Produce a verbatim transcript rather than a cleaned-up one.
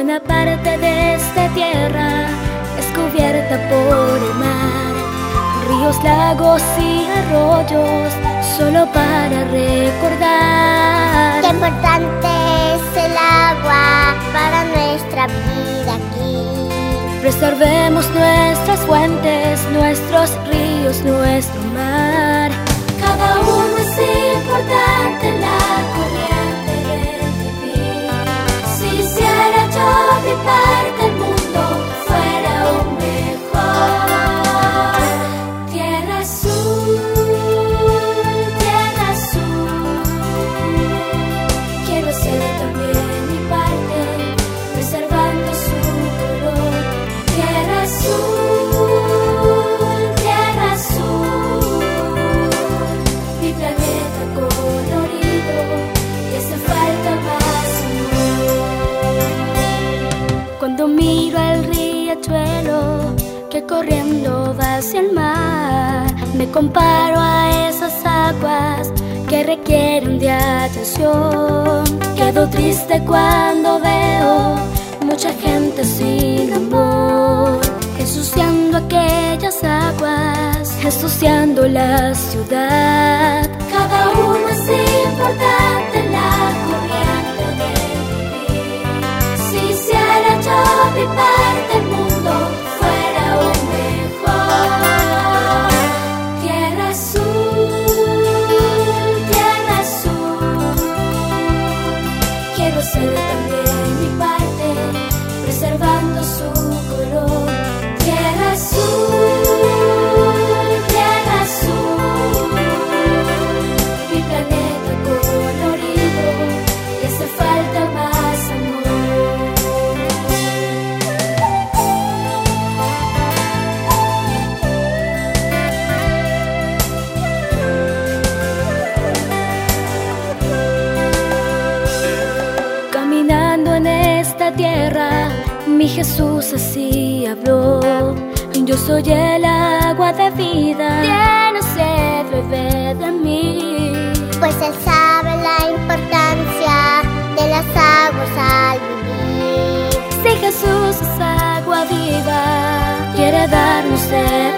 Buena parte de esta tierra es cubierta por el mar, ríos, lagos y arroyos, solo para recordar qué importante es el agua para nuestra vida aquí. Preservemos nuestras fuentes, nuestros ríos, nuestro mar. Cada uno es importante en la corriente del vivir. Si hiciera yo mi parte, el mundo fuera un mejor. Tierra azul, tierra azul, quiero hacer también mi parte, preservando su color. Tierra azul, tierra azul, mi planeta colorido, y hace falta más amor. Cuando miro al riachuelo que corriendo va hacia el mar, me comparo a esas aguas que requieren de atención. Quedo triste cuando veo mucha gente sin amor, ensuciando aquellas aguas, ensuciando la ciudad. Cada uno es importante en la corriente del vivir. Si hiciera yo mi parte, el mundo fuera un mejor. Tierra azul, tierra azul, quiero ser también mi parte, preservando su color. Tierra azul, tierra azul, mi planeta colorido, y hace falta más amor. Caminando en esta tierra, mi Jesús así habló: yo soy el agua de vida, tiene sed, bebe de mí. Pues Él sabe la importancia de las aguas al vivir. Si Jesús es agua viva, quiere darnos de